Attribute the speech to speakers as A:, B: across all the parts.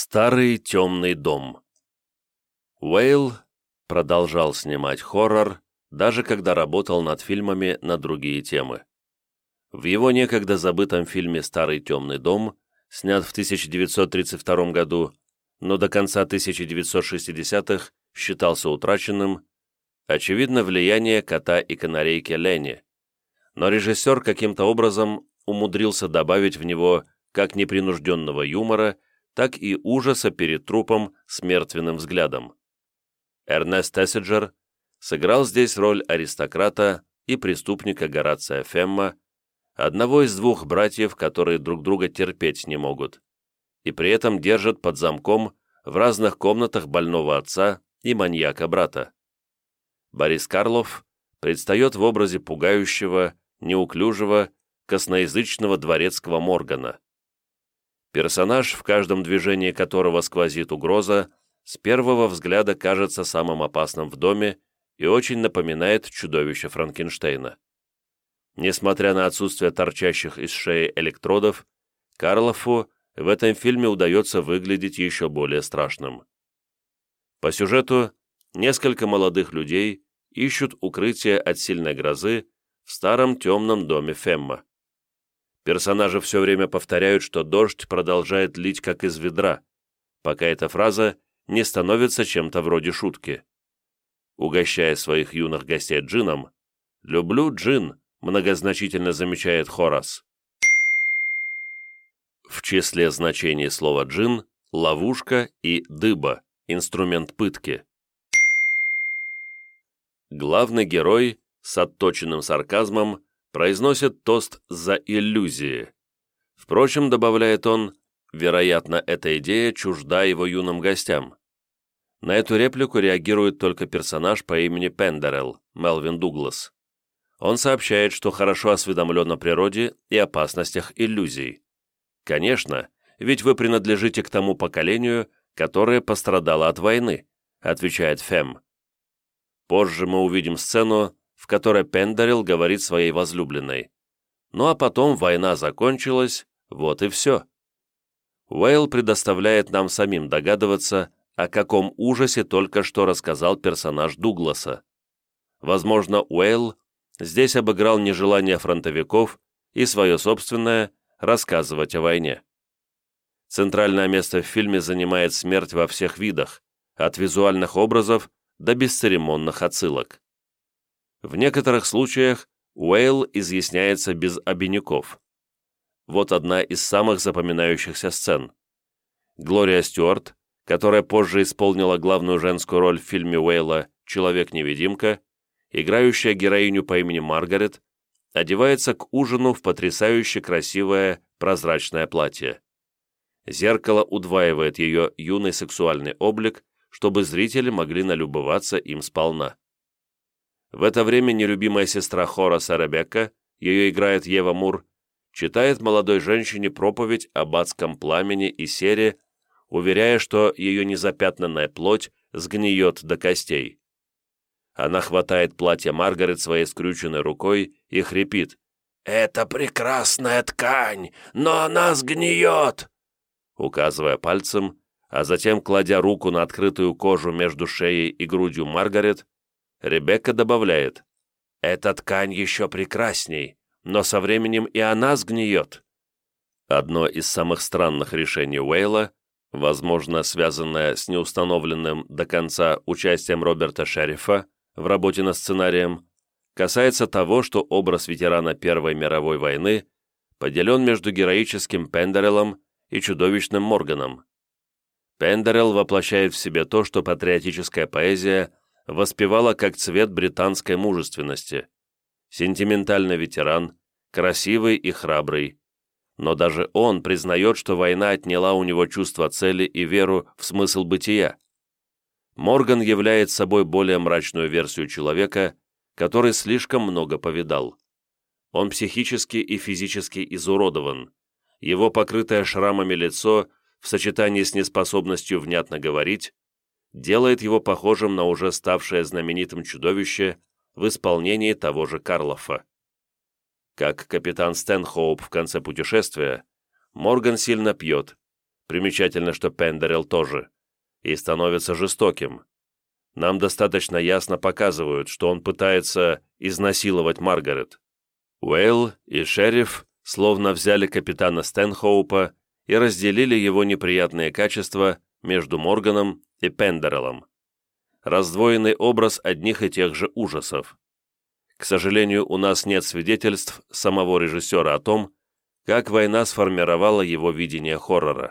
A: Старый темный дом. Уэйл продолжал снимать хоррор, даже когда работал над фильмами на другие темы. В его некогда забытом фильме «Старый темный дом», снят в 1932 году, но до конца 1960-х считался утраченным, очевидно влияние кота и канарейки Ленни, но режиссер каким-то образом умудрился добавить в него как непринужденного юмора, так и ужаса перед трупом с мертвенным взглядом. Эрнест Тессиджер сыграл здесь роль аристократа и преступника Горация Фемма, одного из двух братьев, которые друг друга терпеть не могут, и при этом держат под замком в разных комнатах больного отца и маньяка-брата. Борис Карлов предстает в образе пугающего, неуклюжего, косноязычного дворецкого Моргана. Персонаж, в каждом движении которого сквозит угроза, с первого взгляда кажется самым опасным в доме и очень напоминает чудовище Франкенштейна. Несмотря на отсутствие торчащих из шеи электродов, Карлофу в этом фильме удается выглядеть еще более страшным. По сюжету несколько молодых людей ищут укрытие от сильной грозы в старом темном доме Фемма. Персонажи все время повторяют, что дождь продолжает лить как из ведра, пока эта фраза не становится чем-то вроде шутки. Угощая своих юных гостей джином, «Люблю джин», многозначительно замечает Хорас. В числе значений слова «джин» – ловушка и «дыба» – инструмент пытки. Главный герой с отточенным сарказмом произносит тост за иллюзии. Впрочем, добавляет он, вероятно, эта идея чужда его юным гостям. На эту реплику реагирует только персонаж по имени Пендерелл, Мелвин Дуглас. Он сообщает, что хорошо осведомлен о природе и опасностях иллюзий. «Конечно, ведь вы принадлежите к тому поколению, которое пострадало от войны», отвечает Фем. Позже мы увидим сцену, в которой Пендерелл говорит своей возлюбленной. Ну а потом война закончилась, вот и все. Уэйл предоставляет нам самим догадываться, о каком ужасе только что рассказал персонаж Дугласа. Возможно, Уэйл здесь обыграл нежелание фронтовиков и свое собственное рассказывать о войне. Центральное место в фильме занимает смерть во всех видах, от визуальных образов до бесцеремонных отсылок. В некоторых случаях Уэйл изъясняется без обиняков. Вот одна из самых запоминающихся сцен. Глория Стюарт, которая позже исполнила главную женскую роль в фильме Уэйла «Человек-невидимка», играющая героиню по имени Маргарет, одевается к ужину в потрясающе красивое прозрачное платье. Зеркало удваивает ее юный сексуальный облик, чтобы зрители могли налюбоваться им сполна. В это время нелюбимая сестра Хораса Ребекка, ее играет Ева Мур, читает молодой женщине проповедь об адском пламени и сере, уверяя, что ее незапятнанная плоть сгниет до костей. Она хватает платье Маргарет своей скрюченной рукой и хрипит: «Это прекрасная ткань, но она сгниет!» Указывая пальцем, а затем кладя руку на открытую кожу между шеей и грудью Маргарет, Ребекка добавляет: «Эта ткань еще прекрасней, но со временем и она сгниет». Одно из самых странных решений Уэйла, возможно, связанное с неустановленным до конца участием Роберта Шерифа в работе над сценарием, касается того, что образ ветерана Первой мировой войны поделен между героическим Пендереллом и чудовищным Морганом. Пендерелл воплощает в себе то, что патриотическая поэзия воспевала как цвет британской мужественности. Сентиментальный ветеран, красивый и храбрый. Но даже он признает, что война отняла у него чувство цели и веру в смысл бытия. Морган является собой более мрачную версию человека, который слишком много повидал. Он психически и физически изуродован. Его покрытое шрамами лицо в сочетании с неспособностью внятно говорить делает его похожим на уже ставшее знаменитым чудовище в исполнении того же Карлофа. Как капитан Стэнхоуп в конце путешествия, Морган сильно пьет, примечательно, что Пендерелл тоже, и становится жестоким. Нам достаточно ясно показывают, что он пытается изнасиловать Маргарет. Уэйл и шериф словно взяли капитана Стэнхоупа и разделили его неприятные качества между Морганом и Пендереллом. Раздвоенный образ одних и тех же ужасов. К сожалению, у нас нет свидетельств самого режиссера о том, как война сформировала его видение хоррора.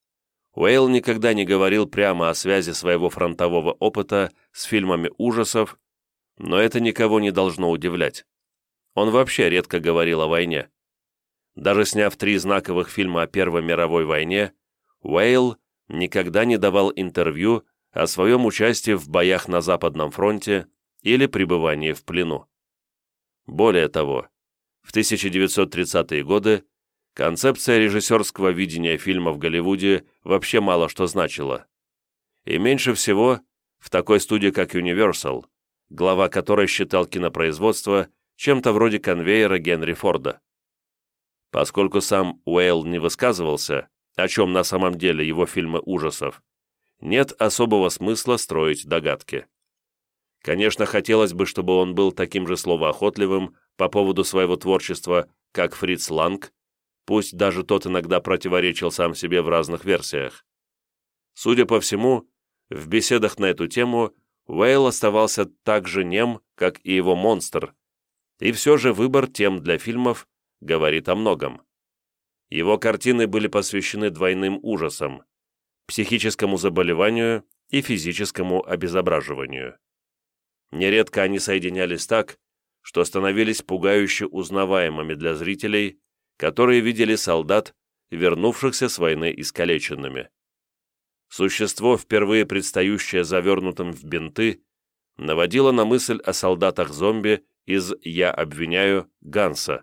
A: Уэйл никогда не говорил прямо о связи своего фронтового опыта с фильмами ужасов, но это никого не должно удивлять. Он вообще редко говорил о войне. Даже сняв 3 знаковых фильма о Первой мировой войне, Уэйл никогда не давал интервью о своем участии в боях на Западном фронте или пребывании в плену. Более того, в 1930-е годы концепция режиссерского видения фильма в Голливуде вообще мало что значила. И меньше всего в такой студии, как Universal, глава которой считал кинопроизводство чем-то вроде конвейера Генри Форда. Поскольку сам Уэйл не высказывался, о чем на самом деле его фильмы ужасов, нет особого смысла строить догадки. Конечно, хотелось бы, чтобы он был таким же словоохотливым по поводу своего творчества, как Фриц Ланг, пусть даже тот иногда противоречил сам себе в разных версиях. Судя по всему, в беседах на эту тему Уэйл оставался так же нем, как и его монстр, и все же выбор тем для фильмов говорит о многом. Его картины были посвящены двойным ужасам – психическому заболеванию и физическому обезображиванию. Нередко они соединялись так, что становились пугающе узнаваемыми для зрителей, которые видели солдат, вернувшихся с войны искалеченными. Существо, впервые предстающее завернутым в бинты, наводило на мысль о солдатах-зомби из «Я обвиняю» Ганса.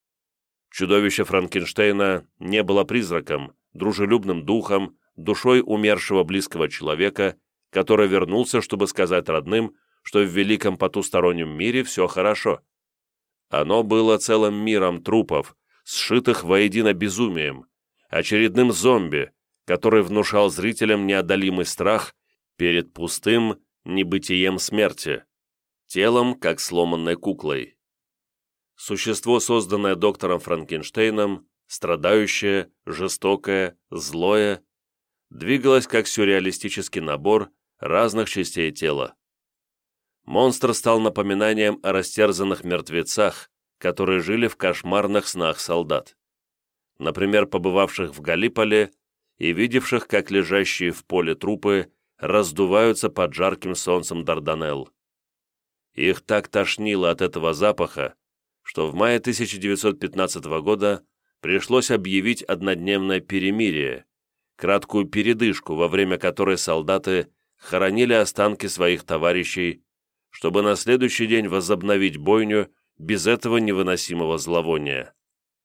A: Чудовище Франкенштейна не было призраком, дружелюбным духом, душой умершего близкого человека, который вернулся, чтобы сказать родным, что в великом потустороннем мире все хорошо. Оно было целым миром трупов, сшитых воедино безумием, очередным зомби, который внушал зрителям неодолимый страх перед пустым небытием смерти, телом, как сломанной куклой. Существо, созданное доктором Франкенштейном, страдающее, жестокое, злое, двигалось как сюрреалистический набор разных частей тела. Монстр стал напоминанием о растерзанных мертвецах, которые жили в кошмарных снах солдат. Например, побывавших в Галлиполи и видевших, как лежащие в поле трупы раздуваются под жарким солнцем Дарданелл. Их так тошнило от этого запаха, что в мае 1915 года пришлось объявить однодневное перемирие, краткую передышку, во время которой солдаты хоронили останки своих товарищей, чтобы на следующий день возобновить бойню без этого невыносимого зловония.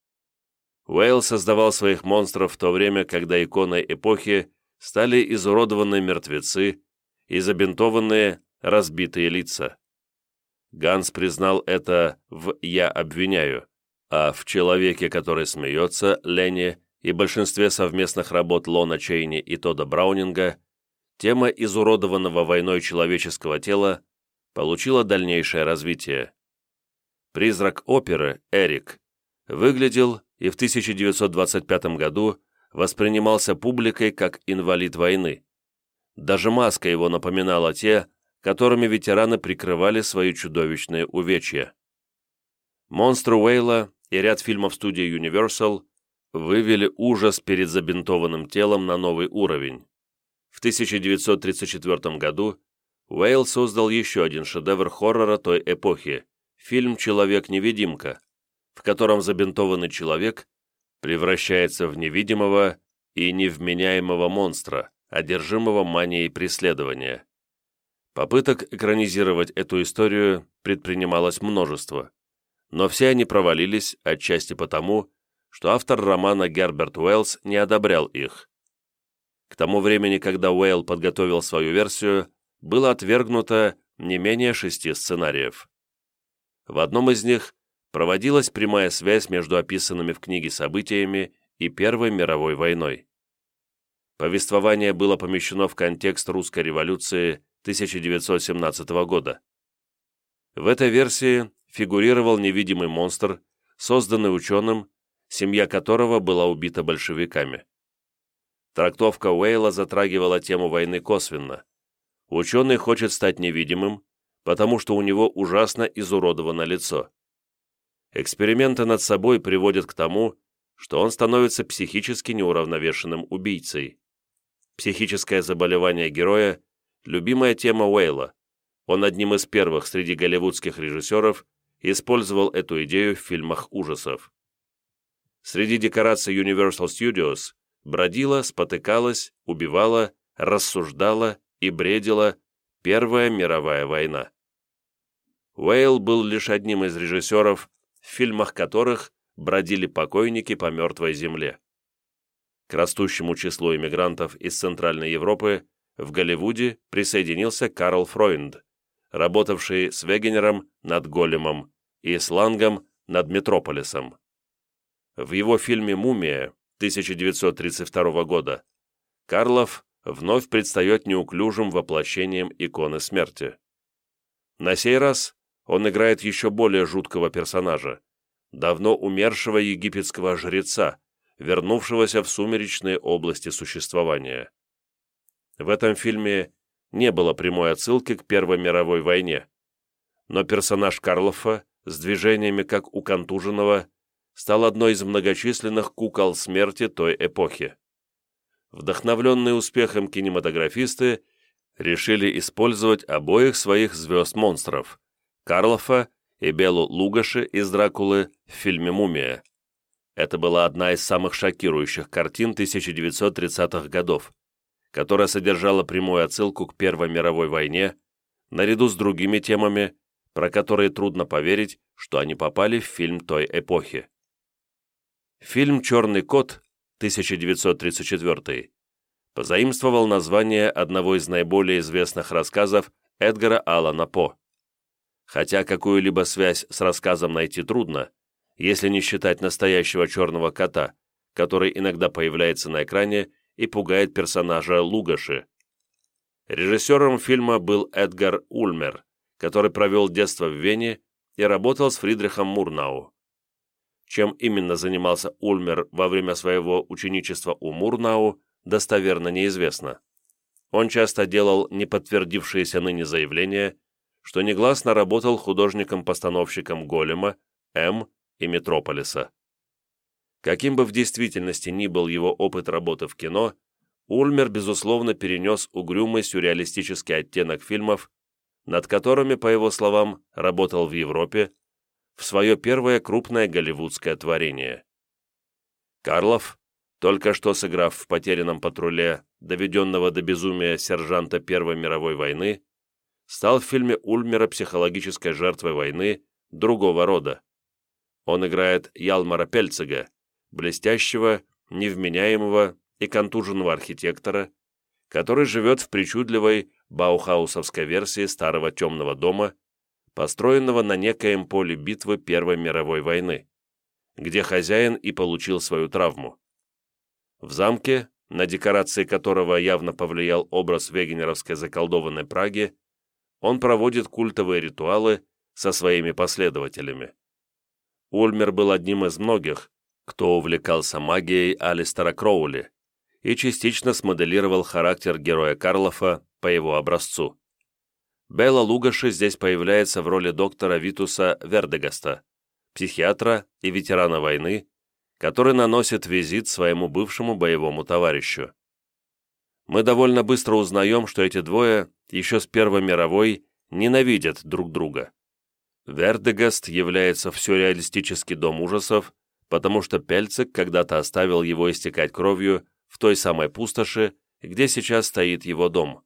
A: Уэйл создавал своих монстров в то время, когда иконой эпохи стали изуродованные мертвецы и забинтованные, разбитые лица. Ганс признал это в «Я обвиняю», а в «Человеке, который смеется» Ленни и большинстве совместных работ Лона Чейни и Тодда Браунинга тема изуродованного войной человеческого тела получила дальнейшее развитие. Призрак оперы Эрик выглядел и в 1925 году воспринимался публикой как инвалид войны. Даже маска его напоминала те, которыми ветераны прикрывали свои чудовищные увечья. «Монстры Уэйла» и ряд фильмов студии Universal вывели ужас перед забинтованным телом на новый уровень. В 1934 году Уэйл создал еще один шедевр хоррора той эпохи – фильм «Человек-невидимка», в котором забинтованный человек превращается в невидимого и невменяемого монстра, одержимого манией преследования. Попыток экранизировать эту историю предпринималось множество, но все они провалились отчасти потому, что автор романа Герберт Уэллс не одобрял их. К тому времени, когда Уэйл подготовил свою версию, было отвергнуто не менее 6 сценариев. В одном из них проводилась прямая связь между описанными в книге событиями и Первой мировой войной. Повествование было помещено в контекст русской революции 1917 года. В этой версии фигурировал невидимый монстр, созданный ученым, семья которого была убита большевиками. Трактовка Уэйла затрагивала тему войны косвенно. Ученый хочет стать невидимым, потому что у него ужасно изуродовано лицо. Эксперименты над собой приводят к тому, что он становится психически неуравновешенным убийцей. Психическое заболевание героя – любимая тема Уэйла. Он одним из первых среди голливудских режиссеров использовал эту идею в фильмах ужасов. Среди декораций Universal Studios бродила, спотыкалась, убивала, рассуждала и бредила Первая мировая война. Уэйл был лишь одним из режиссеров, в фильмах которых бродили покойники по мертвой земле. К растущему числу иммигрантов из Центральной Европы в Голливуде присоединился Карл Фройнд, работавший с Вегенером над Големом и с Лангом над Метрополисом. В его фильме «Мумия» 1932 года Карлов вновь предстает неуклюжим воплощением иконы смерти. На сей раз он играет еще более жуткого персонажа, давно умершего египетского жреца, вернувшегося в сумеречные области существования. В этом фильме не было прямой отсылки к Первой мировой войне, но персонаж Карлофа с движениями как у контуженного стал одной из многочисленных кукол смерти той эпохи. Вдохновленные успехом кинематографисты решили использовать обоих своих звезд-монстров – Карлофа и Белу Лугоши из «Дракулы» в фильме «Мумия». Это была одна из самых шокирующих картин 1930-х годов, которая содержала прямую отсылку к Первой мировой войне, наряду с другими темами, про которые трудно поверить, что они попали в фильм той эпохи. Фильм «Черный кот» 1934 позаимствовал название одного из наиболее известных рассказов Эдгара Аллана По. Хотя какую-либо связь с рассказом найти трудно, если не считать настоящего черного кота, который иногда появляется на экране и пугает персонажа Лугоши. Режиссером фильма был Эдгар Ульмер, который провел детство в Вене и работал с Фридрихом Мурнау. Чем именно занимался Ульмер во время своего ученичества у Мурнау, достоверно неизвестно. Он часто делал неподтвердившиеся ныне заявления, что негласно работал художником-постановщиком «Голема», «М» и «Метрополиса». Каким бы в действительности ни был его опыт работы в кино, Ульмер, безусловно, перенес угрюмый сюрреалистический оттенок фильмов, над которыми, по его словам, работал в Европе, в свое первое крупное голливудское творение. Карлов, только что сыграв в «Потерянном патруле» доведенного до безумия сержанта Первой мировой войны, стал в фильме Ульмера психологической жертвой войны другого рода. Он играет Ялмара Пельцига, блестящего, невменяемого и контуженного архитектора, который живет в причудливой баухаусовской версии старого темного дома, построенного на некоем поле битвы Первой мировой войны, где хозяин и получил свою травму. В замке, на декорации которого явно повлиял образ вегенеровской заколдованной Праги, он проводит культовые ритуалы со своими последователями. Ульмер был одним из многих, кто увлекался магией Алистера Кроули и частично смоделировал характер героя Карлофа по его образцу. Бела Лугоши здесь появляется в роли доктора Витуса Вердегаста, психиатра и ветерана войны, который наносит визит своему бывшему боевому товарищу. Мы довольно быстро узнаем, что эти двое еще с Первой мировой ненавидят друг друга. Вердегаст является в сюрреалистический дом ужасов, потому что Пельцик когда-то оставил его истекать кровью в той самой пустоши, где сейчас стоит его дом.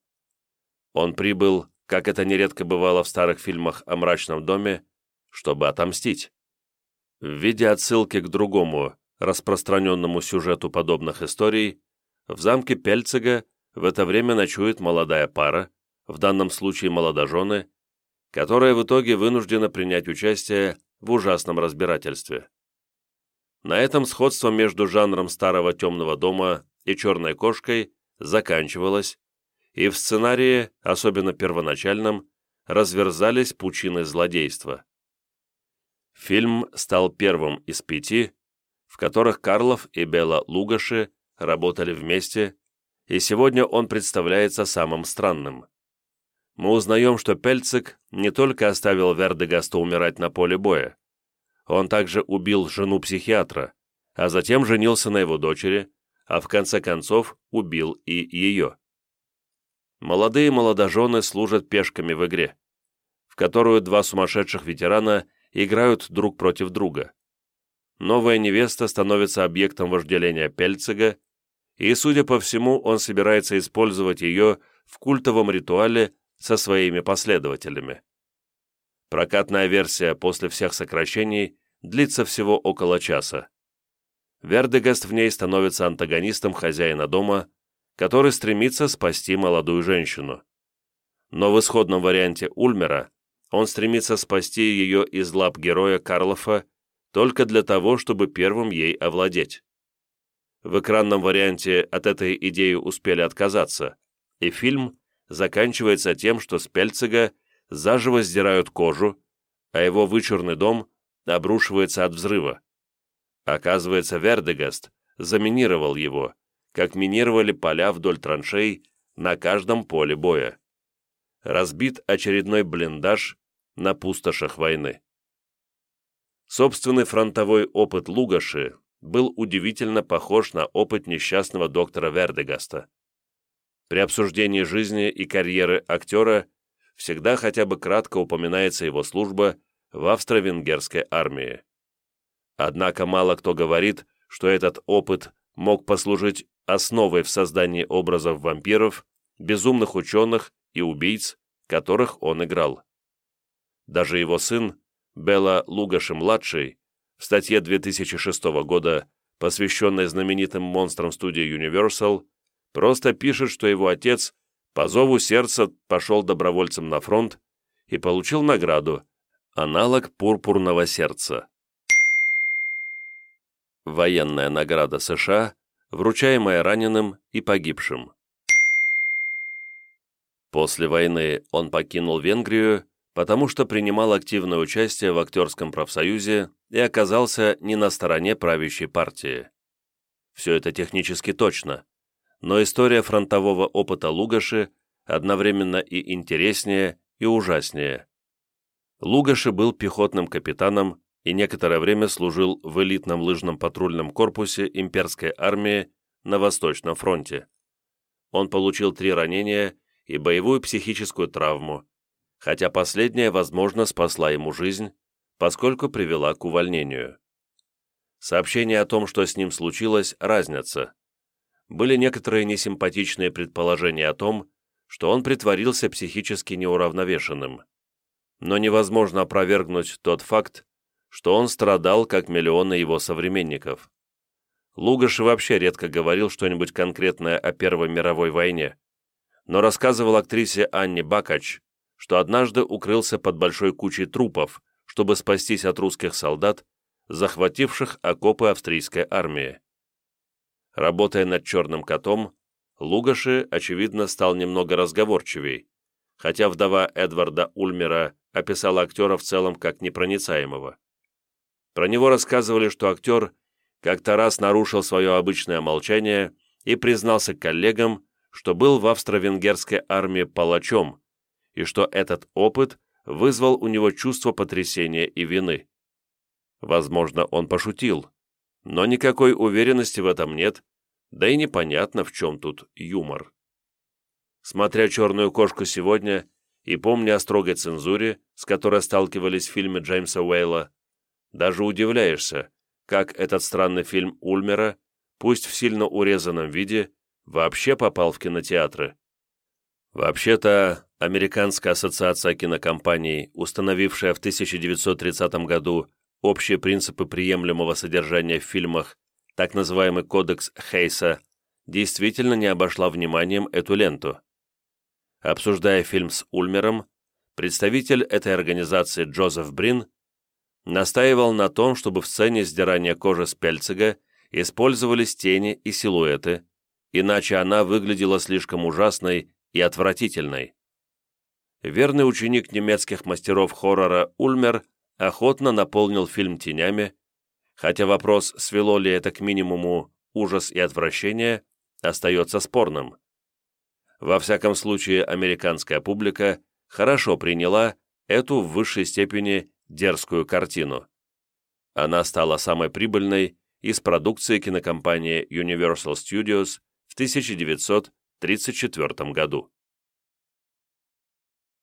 A: Он прибыл, как это нередко бывало в старых фильмах о мрачном доме, чтобы отомстить. В виде отсылки к другому, распространенному сюжету подобных историй, в замке Пельцига в это время ночует молодая пара, в данном случае молодожены, которая в итоге вынуждена принять участие в ужасном разбирательстве. На этом сходство между жанром старого темного дома и черной кошкой заканчивалась, и в сценарии, особенно первоначальном, разверзались пучины злодейства. Фильм стал первым из 5, в которых Карлов и Бела Лугоши работали вместе, и сегодня он представляется самым странным. Мы узнаем, что Пельцик не только оставил Вердегаста умирать на поле боя, он также убил жену психиатра, а затем женился на его дочери, а в конце концов убил и ее. Молодые молодожены служат пешками в игре, в которую 2 сумасшедших ветерана играют друг против друга. Новая невеста становится объектом вожделения Пельцига, и, судя по всему, он собирается использовать ее в культовом ритуале со своими последователями. Прокатная версия после всех сокращений длится всего около часа. Вердегаст в ней становится антагонистом хозяина дома, который стремится спасти молодую женщину. Но в исходном варианте Ульмера он стремится спасти ее из лап героя Карлофа только для того, чтобы первым ей овладеть. В экранном варианте от этой идеи успели отказаться, и фильм заканчивается тем, что с Пельцига заживо сдирают кожу, а его вычурный дом обрушивается от взрыва. Оказывается, Вердегаст заминировал его, как минировали поля вдоль траншей на каждом поле боя. Разбит очередной блиндаж на пустошах войны. Собственный фронтовой опыт Лугоши был удивительно похож на опыт несчастного доктора Вердегаста. При обсуждении жизни и карьеры актера всегда хотя бы кратко упоминается его служба в австро-венгерской армии. Однако мало кто говорит, что этот опыт мог послужить основой в создании образов вампиров, безумных ученых и убийц, которых он играл. Даже его сын, Бела Лугоши-младший, в статье 2006 года, посвященной знаменитым монстрам студии Universal, просто пишет, что его отец по зову сердца пошел добровольцем на фронт и получил награду, аналог пурпурного сердца. Военная награда США, вручаемая раненым и погибшим. После войны он покинул Венгрию, потому что принимал активное участие в актерском профсоюзе и оказался не на стороне правящей партии. Все это технически точно, но история фронтового опыта Лугоши одновременно и интереснее, и ужаснее. Лугоши был пехотным капитаном и некоторое время служил в элитном лыжном патрульном корпусе имперской армии на Восточном фронте. Он получил 3 ранения и боевую психическую травму, хотя последняя, возможно, спасла ему жизнь, поскольку привела к увольнению. Сообщения о том, что с ним случилось, разнятся. Были некоторые несимпатичные предположения о том, что он притворился психически неуравновешенным. Но невозможно опровергнуть тот факт, что он страдал, как миллионы его современников. Лугоши вообще редко говорил что-нибудь конкретное о Первой мировой войне, но рассказывал актрисе Анне Бакач, что однажды укрылся под большой кучей трупов, чтобы спастись от русских солдат, захвативших окопы австрийской армии. Работая над «Черным котом», Лугоши, очевидно, стал немного разговорчивей, хотя вдова Эдварда Ульмера описала актера в целом как непроницаемого. Про него рассказывали, что актер как-то раз нарушил свое обычное молчание и признался коллегам, что был в австро-венгерской армии палачом, и что этот опыт вызвал у него чувство потрясения и вины. Возможно, он пошутил, но никакой уверенности в этом нет, да и непонятно, в чем тут юмор. Смотря «Черную кошку» сегодня и помня о строгой цензуре, с которой сталкивались в фильме Джеймса Уэйла, даже удивляешься, как этот странный фильм Ульмера, пусть в сильно урезанном виде, вообще попал в кинотеатры. Вообще-то, Американская ассоциация кинокомпаний, установившая в 1930 году общие принципы приемлемого содержания в фильмах, так называемый кодекс Хейса, действительно не обошла вниманием эту ленту. Обсуждая фильм с Ульмером, представитель этой организации Джозеф Брин настаивал на том, чтобы в сцене сдирания кожи с Пельцига использовались тени и силуэты, иначе она выглядела слишком ужасной и отвратительной. Верный ученик немецких мастеров хоррора Ульмер охотно наполнил фильм тенями, хотя вопрос, свело ли это к минимуму ужас и отвращение, остается спорным. Во всяком случае, американская публика хорошо приняла эту в высшей степени дерзкую картину. Она стала самой прибыльной из продукции кинокомпании Universal Studios в 1934 году.